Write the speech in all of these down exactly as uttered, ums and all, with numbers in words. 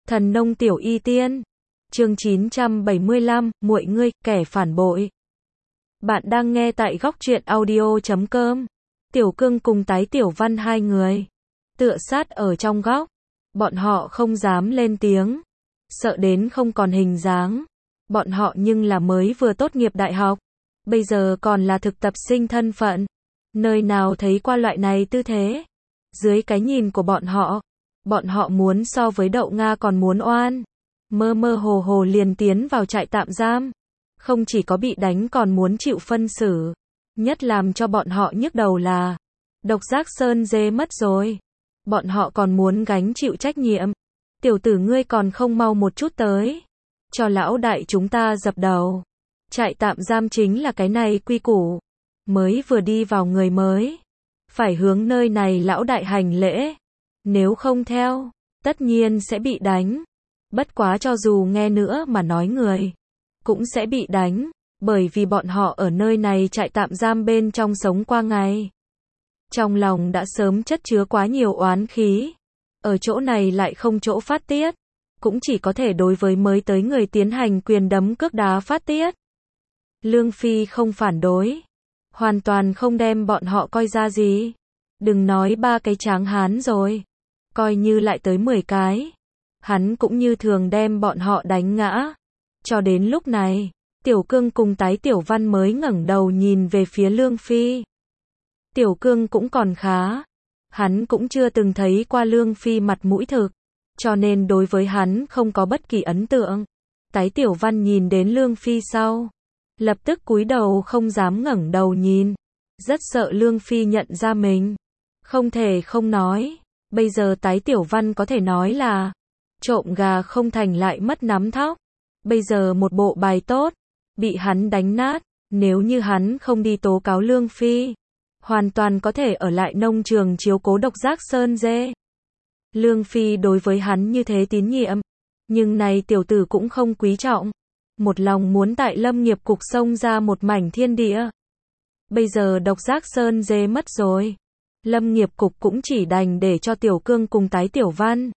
Thần nông tiểu y tiên. Chương chín trăm bảy mươi lăm, muội ngươi, kẻ phản bội. Bạn đang nghe tại góc truyện audio chấm com. Tiểu Cương cùng Tái Tiểu Văn hai người tựa sát ở trong góc, bọn họ không dám lên tiếng, sợ đến không còn hình dáng. Bọn họ nhưng là mới vừa tốt nghiệp đại học, bây giờ còn là thực tập sinh thân phận, nơi nào thấy qua loại này tư thế. Dưới cái nhìn của bọn họ, bọn họ muốn so với Đậu Nga còn muốn oan. Mơ mơ hồ hồ liền tiến vào trại tạm giam, không chỉ có bị đánh còn muốn chịu phân xử. Nhất làm cho bọn họ nhức đầu là Độc Giác Sơn dê mất rồi, bọn họ còn muốn gánh chịu trách nhiệm. Tiểu tử ngươi còn không mau một chút tới, cho lão đại chúng ta dập đầu. Trại tạm giam chính là cái này quy củ, mới vừa đi vào người mới phải hướng nơi này lão đại hành lễ, nếu không theo, tất nhiên sẽ bị đánh. Bất quá cho dù nghe nữa mà nói người cũng sẽ bị đánh, bởi vì bọn họ ở nơi này trại tạm giam bên trong sống qua ngày. Trong lòng đã sớm chất chứa quá nhiều oán khí, ở chỗ này lại không chỗ phát tiết, cũng chỉ có thể đối với mới tới người tiến hành quyền đấm cước đá phát tiết. Lương Phi không phản đối, hoàn toàn không đem bọn họ coi ra gì. Đừng nói ba cái tráng hán rồi, coi như lại tới mười cái, hắn cũng như thường đem bọn họ đánh ngã. Cho đến lúc này, Tiểu Cương cùng Tái Tiểu Văn mới ngẩng đầu nhìn về phía Lương Phi. Tiểu Cương cũng còn khá, hắn cũng chưa từng thấy qua Lương Phi mặt mũi thực, cho nên đối với hắn không có bất kỳ ấn tượng. Tái Tiểu Văn nhìn đến Lương Phi sau, lập tức cúi đầu không dám ngẩng đầu nhìn, rất sợ Lương Phi nhận ra mình. Không thể không nói, bây giờ Tái Tiểu Văn có thể nói là trộm gà không thành lại mất nắm thóc. Bây giờ một bộ bài tốt, bị hắn đánh nát, nếu như hắn không đi tố cáo Lương Phi, hoàn toàn có thể ở lại nông trường chiếu cố Độc Giác Sơn dê. Lương Phi đối với hắn như thế tín nhiệm, nhưng này tiểu tử cũng không quý trọng, một lòng muốn tại Lâm Nghiệp Cục xông ra một mảnh thiên địa. Bây giờ Độc Giác Sơn dê mất rồi, Lâm Nghiệp Cục cũng chỉ đành để cho Tiểu Cương cùng Tái Tiểu Văn.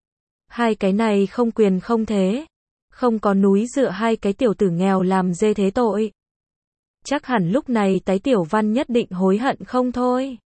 Hai cái này không quyền không thế, không có núi dựa hai cái tiểu tử nghèo làm dê thế tội. Chắc hẳn lúc này Tái Tiểu Văn nhất định hối hận không thôi.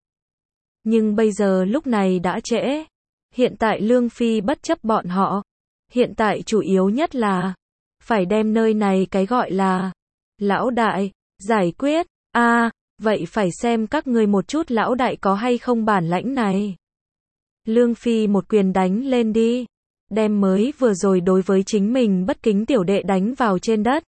Nhưng bây giờ lúc này đã trễ. Hiện tại Lương Phi bất chấp bọn họ. Hiện tại chủ yếu nhất là phải đem nơi này cái gọi là lão đại giải quyết. A, à, vậy phải xem các ngươi một chút lão đại có hay không bản lãnh này. Lương Phi một quyền đánh lên đi, đem mới vừa rồi đối với chính mình bất kính tiểu đệ đánh vào trên đất.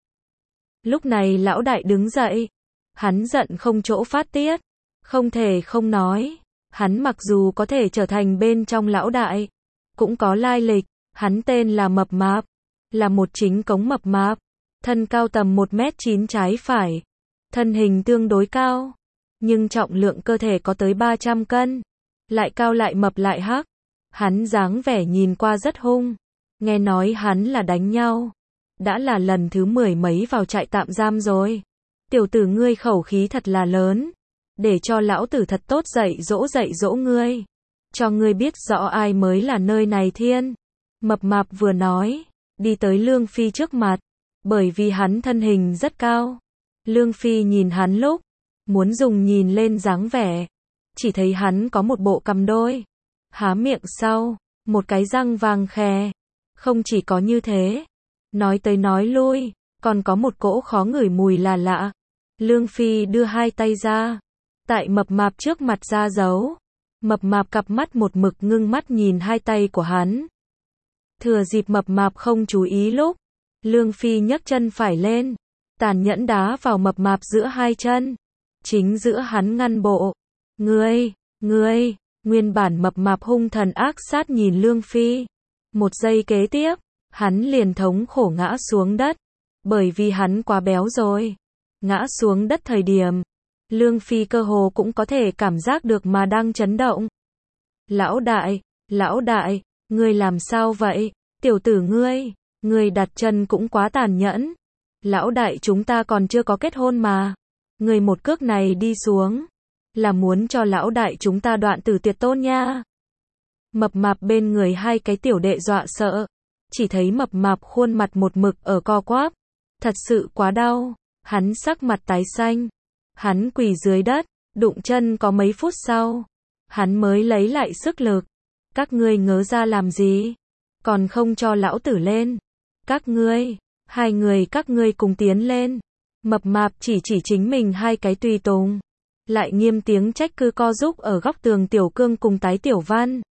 Lúc này lão đại đứng dậy, hắn giận không chỗ phát tiết, không thể không nói, hắn mặc dù có thể trở thành bên trong lão đại, cũng có lai lịch, hắn tên là Mập Mạp, là một chính cống mập mạp, thân cao tầm một mét chín trái phải, thân hình tương đối cao, nhưng trọng lượng cơ thể có tới ba trăm cân, lại cao lại mập lại hắc. Hắn dáng vẻ nhìn qua rất hung, nghe nói hắn là đánh nhau, đã là lần thứ mười mấy vào trại tạm giam rồi. Tiểu tử ngươi khẩu khí thật là lớn, để cho lão tử thật tốt dạy dỗ dạy dỗ ngươi, cho ngươi biết rõ ai mới là nơi này thiên. Mập Mạp vừa nói, đi tới Lương Phi trước mặt, bởi vì hắn thân hình rất cao. Lương Phi nhìn hắn lúc, muốn dùng nhìn lên dáng vẻ, chỉ thấy hắn có một bộ cằm đôi, há miệng sau, một cái răng vàng khè. Không chỉ có như thế, nói tới nói lui, còn có một cỗ khó ngửi mùi là lạ. Lương Phi đưa hai tay ra, tại Mập Mạp trước mặt ra dấu. Mập Mạp cặp mắt một mực ngưng mắt nhìn hai tay của hắn. Thừa dịp Mập Mạp không chú ý lúc, Lương Phi nhấc chân phải lên, tàn nhẫn đá vào Mập Mạp giữa hai chân, chính giữa hắn ngăn bộ. Ngươi, ngươi, nguyên bản Mập Mạp hung thần ác sát nhìn Lương Phi. Một giây kế tiếp, hắn liền thống khổ ngã xuống đất, bởi vì hắn quá béo rồi. Ngã xuống đất thời điểm, Lương Phi cơ hồ cũng có thể cảm giác được mà đang chấn động. Lão đại, lão đại, ngươi làm sao vậy? Tiểu tử ngươi, ngươi đặt chân cũng quá tàn nhẫn. Lão đại chúng ta còn chưa có kết hôn mà. Ngươi một cước này đi xuống, là muốn cho lão đại chúng ta đoạn tử tuyệt tôn nha. Mập Mạp bên người hai cái tiểu đệ dọa sợ, chỉ thấy mập mạp khuôn mặt một mực ở co quắp. Thật sự quá đau, hắn sắc mặt tái xanh. Hắn quỳ dưới đất, đụng chân có mấy phút sau. Hắn mới lấy lại sức lực. Các ngươi ngớ ra làm gì? Còn không cho lão tử lên. Các ngươi, hai người các ngươi cùng tiến lên. Mập mạp chỉ chỉ chính mình hai cái tùy tùng. Lại nghiêm tiếng trách cứ co giúp ở góc tường Tiểu Cương cùng Tái Tiểu Văn.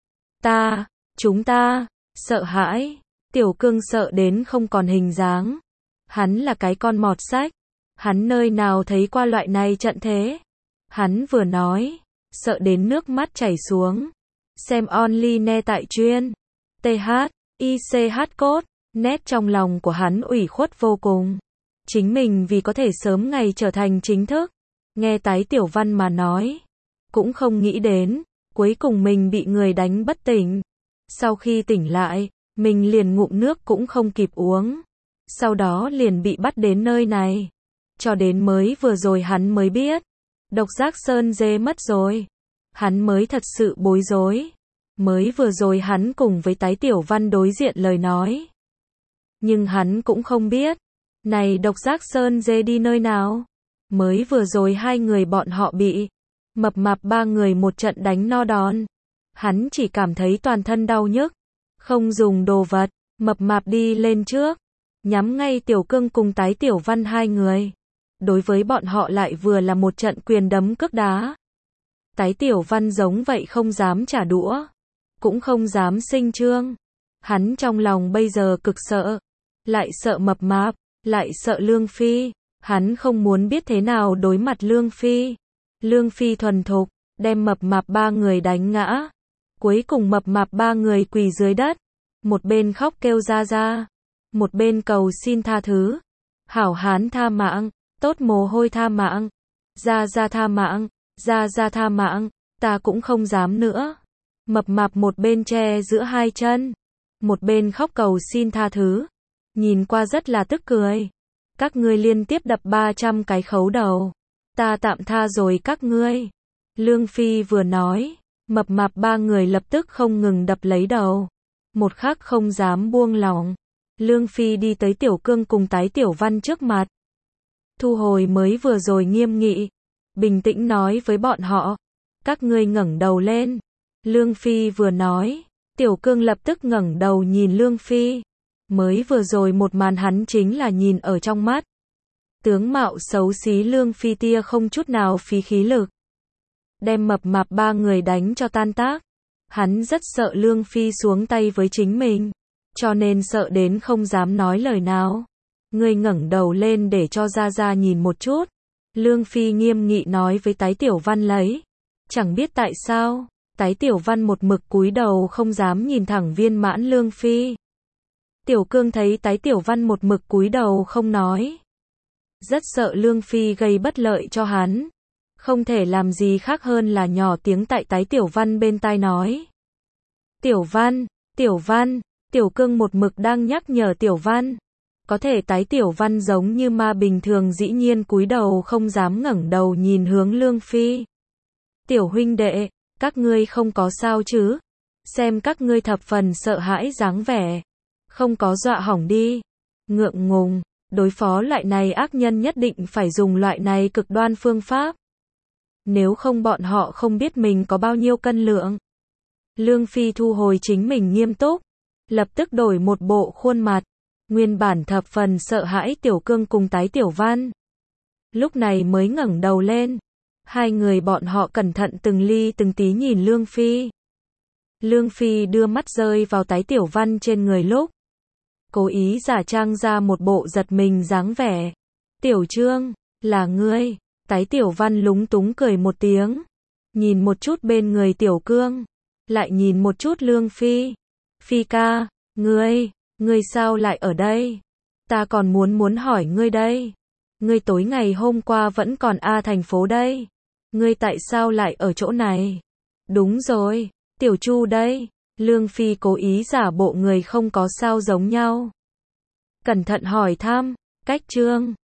Ta, chúng ta, sợ hãi. Tiểu Cương sợ đến không còn hình dáng. Hắn là cái con mọt sách. Hắn nơi nào thấy qua loại này trận thế. Hắn vừa nói, sợ đến nước mắt chảy xuống. Xem online tại chuyên. tê hát, i xê hát code, nét trong lòng của hắn ủy khuất vô cùng. Chính mình vì có thể sớm ngày trở thành chính thức. Nghe Tái Tiểu Văn mà nói. Cũng không nghĩ đến, cuối cùng mình bị người đánh bất tỉnh. Sau khi tỉnh lại, mình liền ngụm nước cũng không kịp uống. Sau đó liền bị bắt đến nơi này. Cho đến mới vừa rồi hắn mới biết. Độc giác sơn dê mất rồi. Hắn mới thật sự bối rối. Mới vừa rồi hắn cùng với Tái Tiểu Văn đối diện lời nói. Nhưng hắn cũng không biết. Này độc giác sơn dê đi nơi nào? Mới vừa rồi hai người bọn họ bị mập mạp ba người một trận đánh no đòn. Hắn chỉ cảm thấy toàn thân đau nhức. Không dùng đồ vật. Mập mạp đi lên trước. Nhắm ngay Tiểu Cương cùng Tái Tiểu Văn hai người. Đối với bọn họ lại vừa là một trận quyền đấm cước đá. Tái Tiểu Văn giống vậy không dám trả đũa. Cũng không dám sinh trương. Hắn trong lòng bây giờ cực sợ. Lại sợ mập mạp. Lại sợ Lương Phi. Hắn không muốn biết thế nào đối mặt Lương Phi. Lương Phi thuần thục. Đem mập mạp ba người đánh ngã. Cuối cùng mập mạp ba người quỳ dưới đất. Một bên khóc kêu ra ra. Một bên cầu xin tha thứ. Hảo hán tha mạng. Tốt mồ hôi tha mạng. Ra ra tha mạng. Ra ra tha mạng. Ta cũng không dám nữa. Mập mạp một bên che giữa hai chân. Một bên khóc cầu xin tha thứ. Nhìn qua rất là tức cười. Các ngươi liên tiếp đập ba trăm cái khấu đầu. Ta tạm tha rồi các ngươi. Lương Phi vừa nói. Mập mạp ba người lập tức không ngừng đập lấy đầu. Một khắc không dám buông lỏng. Lương Phi đi tới Tiểu Cương cùng Tái Tiểu Văn trước mặt. Thu hồi mới vừa rồi nghiêm nghị. Bình tĩnh nói với bọn họ. Các ngươi ngẩng đầu lên. Lương Phi vừa nói. Tiểu Cương lập tức ngẩng đầu nhìn Lương Phi. Mới vừa rồi một màn hắn chính là nhìn ở trong mắt. Tướng mạo xấu xí Lương Phi tia không chút nào phí khí lực. Đem mập mạp ba người đánh cho tan tác. Hắn rất sợ Lương Phi xuống tay với chính mình. Cho nên sợ đến không dám nói lời nào. Ngươi ngẩng đầu lên để cho ra ra nhìn một chút. Lương Phi nghiêm nghị nói với Tái Tiểu Văn lấy. Chẳng biết tại sao, Tái Tiểu Văn một mực cúi đầu không dám nhìn thẳng viên mãn Lương Phi. Tiểu Cương thấy Tái Tiểu Văn một mực cúi đầu không nói. Rất sợ Lương Phi gây bất lợi cho hắn. Không thể làm gì khác hơn là nhỏ tiếng tại Tái Tiểu Văn bên tai nói. Tiểu Văn, Tiểu Văn, Tiểu Cương một mực đang nhắc nhở Tiểu Văn. Có thể Tái Tiểu Văn giống như ma bình thường dĩ nhiên cúi đầu không dám ngẩng đầu nhìn hướng Lương Phi. Tiểu huynh đệ, các ngươi không có sao chứ? Xem các ngươi thập phần sợ hãi dáng vẻ. Không có dọa hỏng đi. Ngượng ngùng, đối phó loại này ác nhân nhất định phải dùng loại này cực đoan phương pháp. Nếu không bọn họ không biết mình có bao nhiêu cân lượng. Lương Phi thu hồi chính mình nghiêm túc. Lập tức đổi một bộ khuôn mặt. Nguyên bản thập phần sợ hãi Tiểu Cương cùng Tái Tiểu Văn. Lúc này mới ngẩng đầu lên. Hai người bọn họ cẩn thận từng ly từng tí nhìn Lương Phi. Lương Phi đưa mắt rơi vào Tái Tiểu Văn trên người lúc. Cố ý giả trang ra một bộ giật mình dáng vẻ. Tiểu Trương, là ngươi. Tái Tiểu Văn lúng túng cười một tiếng. Nhìn một chút bên người Tiểu Cương. Lại nhìn một chút Lương Phi. Phi ca, ngươi, ngươi sao lại ở đây? Ta còn muốn muốn hỏi ngươi đây. Ngươi tối ngày hôm qua vẫn còn A thành phố đây. Ngươi tại sao lại ở chỗ này? Đúng rồi, Tiểu Chu đây. Lương Phi cố ý giả bộ người không có sao giống nhau. Cẩn thận hỏi thăm, cách Trương,